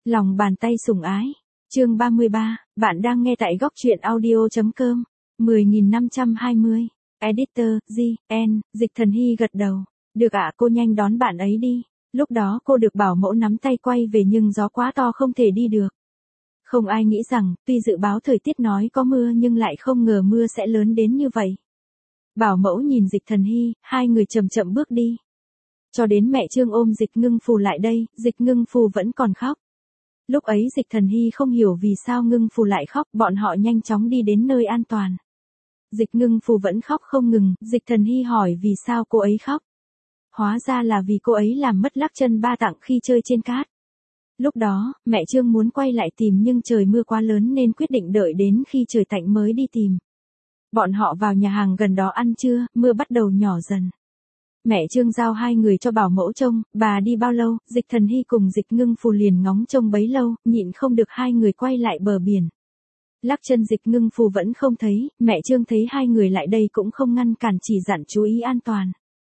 Lòng bàn tay sủng ái. Chương 33, bạn đang nghe tại góc truyện audio.com. 10520. Editor, G.N. Dịch Thần Hy gật đầu. Được ạ, cô nhanh đón bạn ấy đi. Lúc đó cô được bảo mẫu nắm tay quay về nhưng gió quá to không thể đi được. Không ai nghĩ rằng, tuy dự báo thời tiết nói có mưa nhưng lại không ngờ mưa sẽ lớn đến như vậy. Bảo mẫu nhìn Dịch Thần Hy, hai người chậm chậm bước đi. Cho đến mẹ Trương ôm Dịch Ngưng Phù lại đây, Dịch Ngưng Phù vẫn còn khóc. Lúc ấy Dịch Thần Hy không hiểu vì sao Ngưng Phù lại khóc, bọn họ nhanh chóng đi đến nơi an toàn. Dịch Ngưng Phù vẫn khóc không ngừng, Dịch Thần Hy hỏi vì sao cô ấy khóc. Hóa ra là vì cô ấy làm mất Lắc Chân Ba Tặng khi chơi trên cát. Lúc đó, mẹ Trương muốn quay lại tìm nhưng trời mưa quá lớn nên quyết định đợi đến khi trời tạnh mới đi tìm. Bọn họ vào nhà hàng gần đó ăn trưa, mưa bắt đầu nhỏ dần. Mẹ Trương giao hai người cho bảo mẫu trông, bà đi bao lâu, Dịch Thần Hy cùng Dịch Ngưng Phù liền ngóng trông bấy lâu, nhịn không được hai người quay lại bờ biển. Lắc chân Dịch Ngưng Phù vẫn không thấy, mẹ Trương thấy hai người lại đây cũng không ngăn cản, chỉ dặn chú ý an toàn.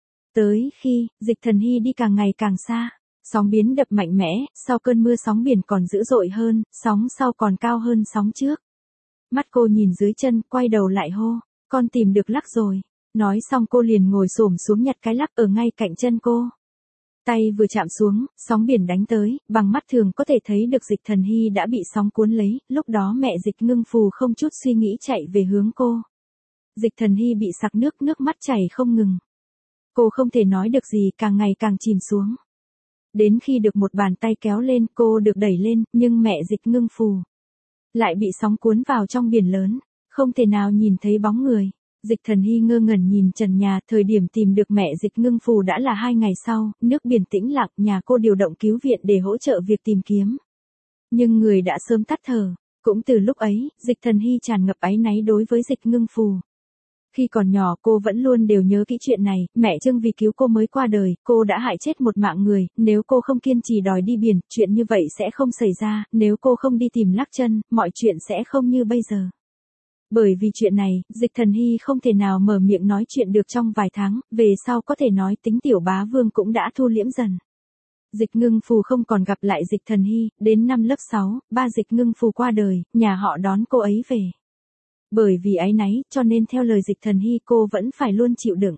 Tới khi, Dịch Thần Hy đi càng ngày càng xa, sóng biến đập mạnh mẽ, sau cơn mưa sóng biển còn dữ dội hơn, sóng sau còn cao hơn sóng trước. Mắt cô nhìn dưới chân, quay đầu lại hô, con tìm được lắc rồi. Nói xong cô liền ngồi xổm xuống nhặt cái lắc ở ngay cạnh chân cô. Tay vừa chạm xuống, sóng biển đánh tới, bằng mắt thường có thể thấy được Dịch Thần Hy đã bị sóng cuốn lấy, lúc đó mẹ Dịch Ngưng Phù không chút suy nghĩ chạy về hướng cô. Dịch Thần Hy bị sặc nước, nước mắt chảy không ngừng. Cô không thể nói được gì, càng ngày càng chìm xuống. Đến khi được một bàn tay kéo lên, cô được đẩy lên, nhưng mẹ Dịch Ngưng Phù lại bị sóng cuốn vào trong biển lớn, không thể nào nhìn thấy bóng người. Dịch Thần Hy ngơ ngẩn nhìn trần nhà, thời điểm tìm được mẹ Dịch Ngưng Phù đã là 2 ngày sau, nước biển tĩnh lặng, nhà cô điều động cứu viện để hỗ trợ việc tìm kiếm. Nhưng người đã sớm tắt thở, cũng từ lúc ấy, Dịch Thần Hy tràn ngập áy náy đối với Dịch Ngưng Phù. Khi còn nhỏ cô vẫn luôn đều nhớ kỹ chuyện này, mẹ Trương vì cứu cô mới qua đời, cô đã hại chết một mạng người, nếu cô không kiên trì đòi đi biển, chuyện như vậy sẽ không xảy ra, nếu cô không đi tìm Lắc Chân, mọi chuyện sẽ không như bây giờ. Bởi vì chuyện này, Dịch Thần Hy không thể nào mở miệng nói chuyện được trong vài tháng, về sau có thể nói tính tiểu bá vương cũng đã thu liễm dần. Dịch Ngưng Phù không còn gặp lại Dịch Thần Hy, đến năm lớp 6, ba Dịch Ngưng Phù qua đời, nhà họ đón cô ấy về. Bởi vì áy náy, cho nên theo lời Dịch Thần Hy cô vẫn phải luôn chịu đựng.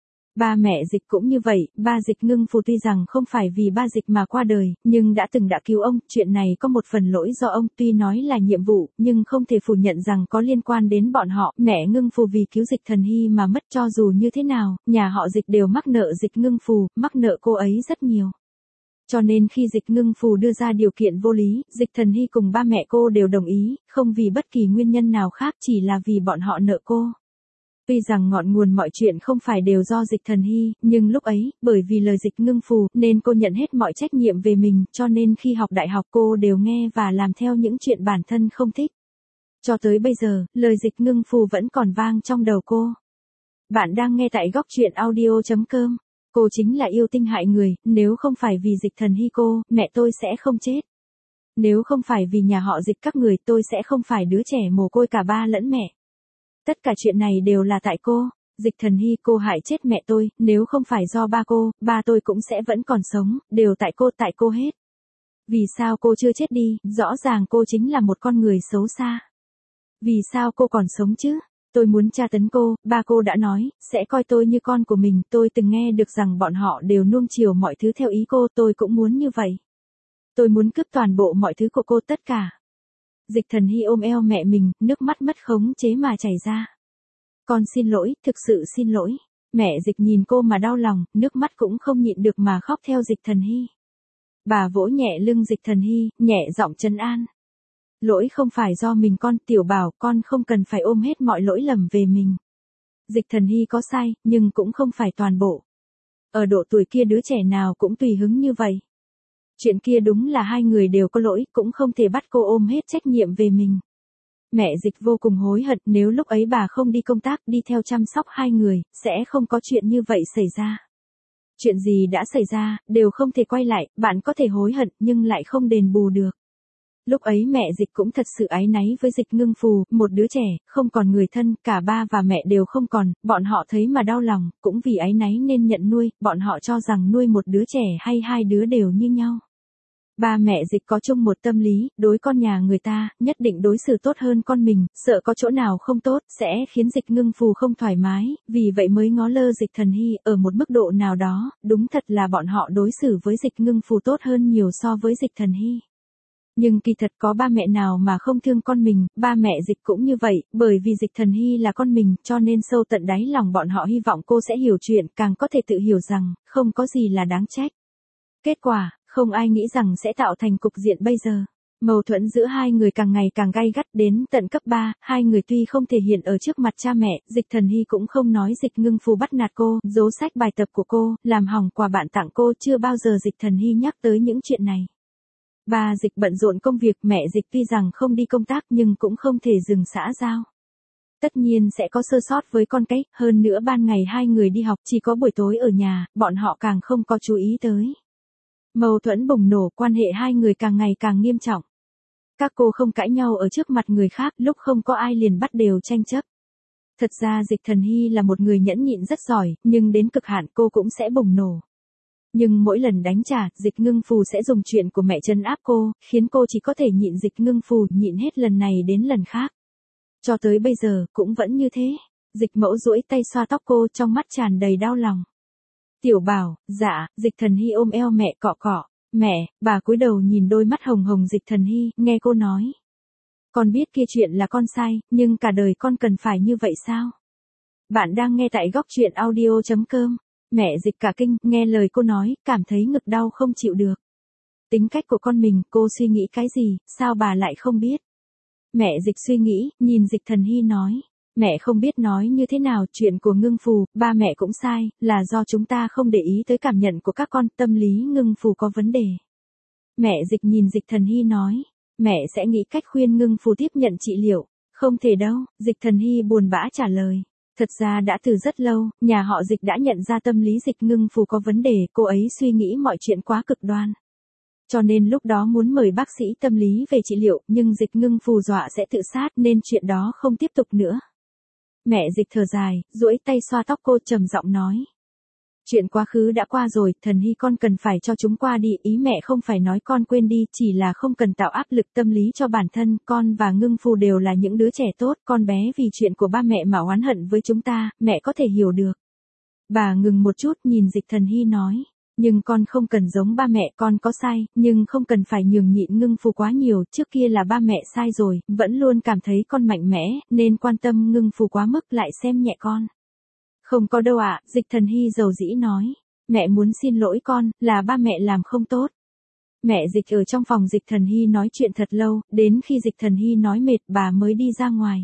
Ba mẹ Dịch cũng như vậy, ba Dịch Ngưng Phù tuy rằng không phải vì ba Dịch mà qua đời, nhưng đã từng đã cứu ông, chuyện này có một phần lỗi do ông, tuy nói là nhiệm vụ, nhưng không thể phủ nhận rằng có liên quan đến bọn họ, mẹ Ngưng Phù vì cứu Dịch Thần Hy mà mất, cho dù như thế nào, nhà họ Dịch đều mắc nợ Dịch Ngưng Phù, mắc nợ cô ấy rất nhiều. Cho nên khi Dịch Ngưng Phù đưa ra điều kiện vô lý, Dịch Thần Hy cùng ba mẹ cô đều đồng ý, không vì bất kỳ nguyên nhân nào khác, chỉ là vì bọn họ nợ cô. Tuy rằng ngọn nguồn mọi chuyện không phải đều do Dịch Thần Hy, nhưng lúc ấy, bởi vì lời Dịch Ngưng Phù, nên cô nhận hết mọi trách nhiệm về mình, cho nên khi học đại học cô đều nghe và làm theo những chuyện bản thân không thích. Cho tới bây giờ, lời Dịch Ngưng Phù vẫn còn vang trong đầu cô. Bạn đang nghe tại góc truyện audio.com. Cô chính là yêu tinh hại người, nếu không phải vì Dịch Thần Hy cô, mẹ tôi sẽ không chết. Nếu không phải vì nhà họ Dịch các người, tôi sẽ không phải đứa trẻ mồ côi cả ba lẫn mẹ. Tất cả chuyện này đều là tại cô. Dịch Thần Hy, cô hại chết mẹ tôi, nếu không phải do ba tôi cũng sẽ vẫn còn sống, đều tại cô hết. Vì sao cô chưa chết đi, rõ ràng cô chính là một con người xấu xa. Vì sao cô còn sống chứ? Tôi muốn tra tấn cô, ba cô đã nói, sẽ coi tôi như con của mình, tôi từng nghe được rằng bọn họ đều nuông chiều mọi thứ theo ý cô, tôi cũng muốn như vậy. Tôi muốn cướp toàn bộ mọi thứ của cô, tất cả. Dịch Thần Hy ôm eo mẹ mình, nước mắt mất khống chế mà chảy ra. Con xin lỗi, thực sự xin lỗi. Mẹ Dịch nhìn cô mà đau lòng, nước mắt cũng không nhịn được mà khóc theo Dịch Thần Hy. Bà vỗ nhẹ lưng Dịch Thần Hy, nhẹ giọng trấn an. Lỗi không phải do mình con, tiểu bảo, con không cần phải ôm hết mọi lỗi lầm về mình. Dịch Thần Hy có sai, nhưng cũng không phải toàn bộ. Ở độ tuổi kia đứa trẻ nào cũng tùy hứng như vậy. Chuyện kia đúng là hai người đều có lỗi, cũng không thể bắt cô ôm hết trách nhiệm về mình. Mẹ Dịch vô cùng hối hận, nếu lúc ấy bà không đi công tác, đi theo chăm sóc hai người, sẽ không có chuyện như vậy xảy ra. Chuyện gì đã xảy ra, đều không thể quay lại, bạn có thể hối hận, nhưng lại không đền bù được. Lúc ấy mẹ Dịch cũng thật sự áy náy với Dịch Ngưng Phù, một đứa trẻ, không còn người thân, cả ba và mẹ đều không còn, bọn họ thấy mà đau lòng, cũng vì áy náy nên nhận nuôi, bọn họ cho rằng nuôi một đứa trẻ hay hai đứa đều như nhau. Ba mẹ Dịch có chung một tâm lý, đối con nhà người ta, nhất định đối xử tốt hơn con mình, sợ có chỗ nào không tốt, sẽ khiến Dịch Ngưng Phù không thoải mái, vì vậy mới ngó lơ Dịch Thần Hy, ở một mức độ nào đó, đúng thật là bọn họ đối xử với Dịch Ngưng Phù tốt hơn nhiều so với Dịch Thần Hy. Nhưng kỳ thật có ba mẹ nào mà không thương con mình, ba mẹ Dịch cũng như vậy, bởi vì Dịch Thần Hy là con mình, cho nên sâu tận đáy lòng bọn họ hy vọng cô sẽ hiểu chuyện, càng có thể tự hiểu rằng, không có gì là đáng trách. Kết quả, không ai nghĩ rằng sẽ tạo thành cục diện bây giờ. Mâu thuẫn giữa hai người càng ngày càng gay gắt, đến tận cấp 3, hai người tuy không thể hiện ở trước mặt cha mẹ, Dịch Thần Hy cũng không nói Dịch Ngưng Phù bắt nạt cô, giấu sách bài tập của cô, làm hỏng quà bạn tặng cô, chưa bao giờ Dịch Thần Hy nhắc tới những chuyện này. Ba Dịch bận rộn công việc, mẹ Dịch tuy rằng không đi công tác nhưng cũng không thể dừng xã giao. Tất nhiên sẽ có sơ sót với con cái, hơn nữa ban ngày hai người đi học, chỉ có buổi tối ở nhà, bọn họ càng không có chú ý tới. Mâu thuẫn bùng nổ, quan hệ hai người càng ngày càng nghiêm trọng. Các cô không cãi nhau ở trước mặt người khác, lúc không có ai liền bắt đều tranh chấp. Thật ra Dịch Thần Hy là một người nhẫn nhịn rất giỏi, nhưng đến cực hạn cô cũng sẽ bùng nổ. Nhưng mỗi lần đánh trả, Dịch Ngưng Phù sẽ dùng chuyện của mẹ trấn áp cô, khiến cô chỉ có thể nhịn Dịch Ngưng Phù, nhịn hết lần này đến lần khác. Cho tới bây giờ, cũng vẫn như thế. Dịch Mẫu duỗi tay xoa tóc cô, trong mắt tràn đầy đau lòng. Tiểu Bảo, dạ, Dịch Thần Hy ôm eo mẹ cọ cọ. Mẹ, bà cúi đầu nhìn đôi mắt hồng hồng Dịch Thần Hy, nghe cô nói. Con biết kia chuyện là con sai, nhưng cả đời con cần phải như vậy sao? Bạn đang nghe tại góc truyện audio.com. Mẹ Dịch cả kinh, nghe lời cô nói, cảm thấy ngực đau không chịu được. Tính cách của con mình, cô suy nghĩ cái gì, sao bà lại không biết? Mẹ Dịch suy nghĩ, nhìn Dịch Thần Hy nói. Mẹ không biết nói như thế nào, chuyện của Ngưng Phù, ba mẹ cũng sai, là do chúng ta không để ý tới cảm nhận của các con, tâm lý Ngưng Phù có vấn đề. Mẹ Dịch nhìn Dịch Thần Hy nói, mẹ sẽ nghĩ cách khuyên Ngưng Phù tiếp nhận trị liệu. Không thể đâu, Dịch Thần Hy buồn bã trả lời. Thật ra đã từ rất lâu, nhà họ Dịch đã nhận ra tâm lý Dịch Ngưng Phù có vấn đề, cô ấy suy nghĩ mọi chuyện quá cực đoan. Cho nên lúc đó muốn mời bác sĩ tâm lý về trị liệu, nhưng Dịch Ngưng Phù dọa sẽ tự sát nên chuyện đó không tiếp tục nữa. Mẹ Dịch thở dài, duỗi tay xoa tóc cô, trầm giọng nói. Chuyện quá khứ đã qua rồi, Thần Hy con cần phải cho chúng qua đi, ý mẹ không phải nói con quên đi, chỉ là không cần tạo áp lực tâm lý cho bản thân, con và Ngưng Phù đều là những đứa trẻ tốt, con bé vì chuyện của ba mẹ mà oán hận với chúng ta, mẹ có thể hiểu được. Bà ngừng một chút, nhìn Dịch Thần Hy nói. Nhưng con không cần giống ba mẹ, con có sai, nhưng không cần phải nhường nhịn Ngưng Phù quá nhiều, trước kia là ba mẹ sai rồi, vẫn luôn cảm thấy con mạnh mẽ, nên quan tâm Ngưng Phù quá mức lại xem nhẹ con. Không có đâu ạ, Dịch Thần Hy dầu dĩ nói. Mẹ muốn xin lỗi con, là ba mẹ làm không tốt. Mẹ Dịch ở trong phòng Dịch Thần Hy nói chuyện thật lâu, đến khi Dịch Thần Hy nói mệt bà mới đi ra ngoài.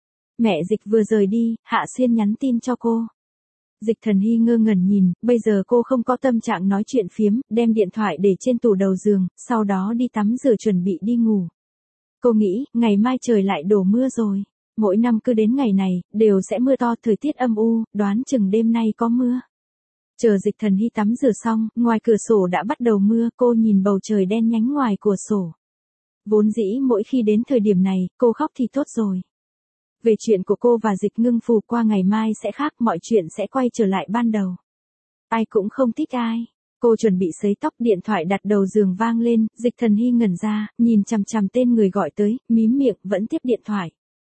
Mẹ Dịch vừa rời đi, Hạ Xuyên nhắn tin cho cô. Dịch Thần Hy ngơ ngẩn nhìn, bây giờ cô không có tâm trạng nói chuyện phiếm, đem điện thoại để trên tủ đầu giường, sau đó đi tắm rửa chuẩn bị đi ngủ. Cô nghĩ, ngày mai trời lại đổ mưa rồi. Mỗi năm cứ đến ngày này, đều sẽ mưa to, thời tiết âm u, đoán chừng đêm nay có mưa. Chờ Dịch Thần Hy tắm rửa xong, ngoài cửa sổ đã bắt đầu mưa, cô nhìn bầu trời đen nhánh ngoài cửa sổ. Vốn dĩ mỗi khi đến thời điểm này, cô khóc thì tốt rồi. Về chuyện của cô và Dịch Ngưng Phù qua ngày mai sẽ khác, mọi chuyện sẽ quay trở lại ban đầu. Ai cũng không thích ai. Cô chuẩn bị sấy tóc, điện thoại đặt đầu giường vang lên, Dịch Thần Hy ngẩn ra, nhìn chằm chằm tên người gọi tới, mím miệng, vẫn tiếp điện thoại.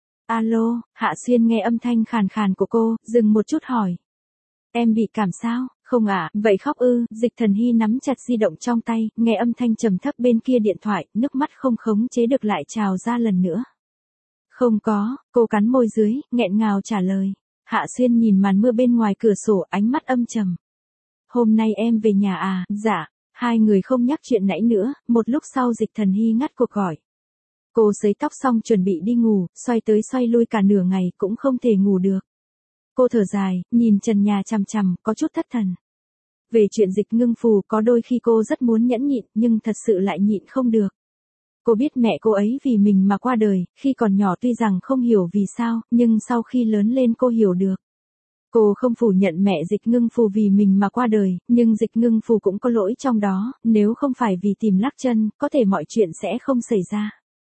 Alo, Hạ Xuyên nghe âm thanh khàn khàn của cô, dừng một chút hỏi. Em bị cảm sao? Không ạ, vậy khóc ư? Dịch Thần Hy nắm chặt di động trong tay, nghe âm thanh trầm thấp bên kia điện thoại, nước mắt không khống chế được lại trào ra lần nữa. Không có, cô cắn môi dưới, nghẹn ngào trả lời. Hạ Xuyên nhìn màn mưa bên ngoài cửa sổ, ánh mắt âm trầm. Hôm nay em về nhà à? Dạ. Hai người không nhắc chuyện nãy nữa, một lúc sau Dịch Thần Hy ngắt cuộc gọi. Cô sấy tóc xong chuẩn bị đi ngủ, xoay tới xoay lui cả nửa ngày cũng không thể ngủ được. Cô thở dài, nhìn trần nhà chằm chằm, có chút thất thần. Về chuyện Dịch Ngưng Phù có đôi khi cô rất muốn nhẫn nhịn, nhưng thật sự lại nhịn không được. Cô biết mẹ cô ấy vì mình mà qua đời, khi còn nhỏ tuy rằng không hiểu vì sao, nhưng sau khi lớn lên cô hiểu được. Cô không phủ nhận mẹ Dịch Ngưng Phù vì mình mà qua đời, nhưng Dịch Ngưng Phù cũng có lỗi trong đó, nếu không phải vì tìm lắc chân, có thể mọi chuyện sẽ không xảy ra.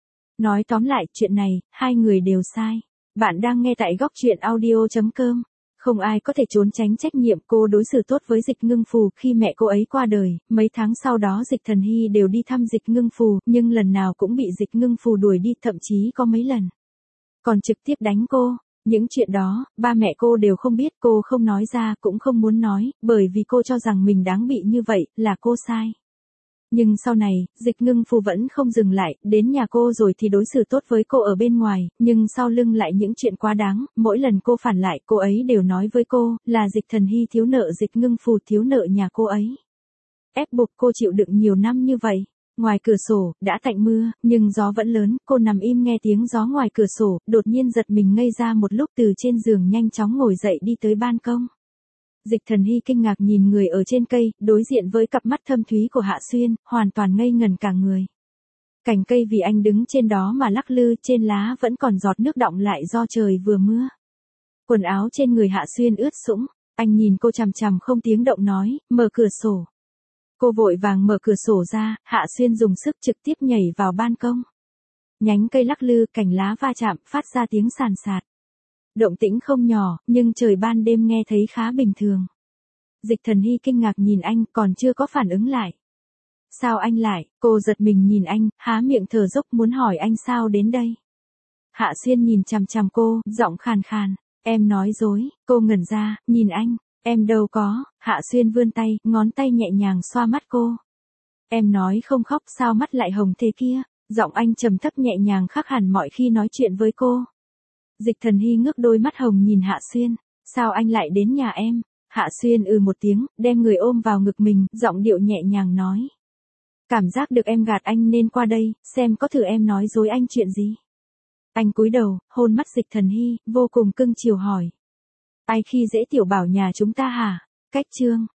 Nói tóm lại, chuyện này, hai người đều sai. Bạn đang nghe tại góc truyện audio.com. Không ai có thể trốn tránh trách nhiệm, cô đối xử tốt với Dịch Ngưng Phù khi mẹ cô ấy qua đời, mấy tháng sau đó Dịch Thần Hy đều đi thăm Dịch Ngưng Phù, nhưng lần nào cũng bị Dịch Ngưng Phù đuổi đi, thậm chí có mấy lần còn trực tiếp đánh cô. Những chuyện đó, ba mẹ cô đều không biết, cô không nói ra cũng không muốn nói, bởi vì cô cho rằng mình đáng bị như vậy, là cô sai. Nhưng sau này, Dịch Ngưng Phù vẫn không dừng lại, đến nhà cô rồi thì đối xử tốt với cô ở bên ngoài, nhưng sau lưng lại những chuyện quá đáng, mỗi lần cô phản lại, cô ấy đều nói với cô, là Dịch Thần Hy thiếu nợ Dịch Ngưng Phù thiếu nợ nhà cô ấy. Ép buộc cô chịu đựng nhiều năm như vậy. Ngoài cửa sổ, đã tạnh mưa, nhưng gió vẫn lớn, cô nằm im nghe tiếng gió ngoài cửa sổ, đột nhiên giật mình ngây ra một lúc, từ trên giường nhanh chóng ngồi dậy đi tới ban công. Dịch Thần Hy kinh ngạc nhìn người ở trên cây, đối diện với cặp mắt thâm thúy của Hạ Xuyên, hoàn toàn ngây ngần cả người. Cành cây vì anh đứng trên đó mà lắc lư, trên lá vẫn còn giọt nước đọng lại do trời vừa mưa. Quần áo trên người Hạ Xuyên ướt sũng, anh nhìn cô chằm chằm không tiếng động nói, mở cửa sổ. Cô vội vàng mở cửa sổ ra, Hạ Xuyên dùng sức trực tiếp nhảy vào ban công. Nhánh cây lắc lư, cành lá va chạm, phát ra tiếng sàn sạt. Động tĩnh không nhỏ, nhưng trời ban đêm nghe thấy khá bình thường. Dịch Thần Hy kinh ngạc nhìn anh, còn chưa có phản ứng lại. Sao anh lại? Cô giật mình nhìn anh, há miệng thở dốc muốn hỏi anh sao đến đây. Hạ Xuyên nhìn chằm chằm cô, giọng khàn khàn. Em nói dối. Cô ngẩn ra, nhìn anh. Em đâu có. Hạ Xuyên vươn tay, ngón tay nhẹ nhàng xoa mắt cô. Em nói không khóc, sao mắt lại hồng thế kia? Giọng anh trầm thấp nhẹ nhàng khác hẳn mọi khi nói chuyện với cô. Dịch Thần Hy ngước đôi mắt hồng nhìn Hạ Xuyên. Sao anh lại đến nhà em? Hạ Xuyên một tiếng, đem người ôm vào ngực mình, giọng điệu nhẹ nhàng nói. Cảm giác được em gạt anh nên qua đây, xem có thử em nói dối anh chuyện gì. Anh cúi đầu, hôn mắt Dịch Thần Hy, vô cùng cưng chiều hỏi. Ai khi dễ tiểu bảo nhà chúng ta hả? Cách chương.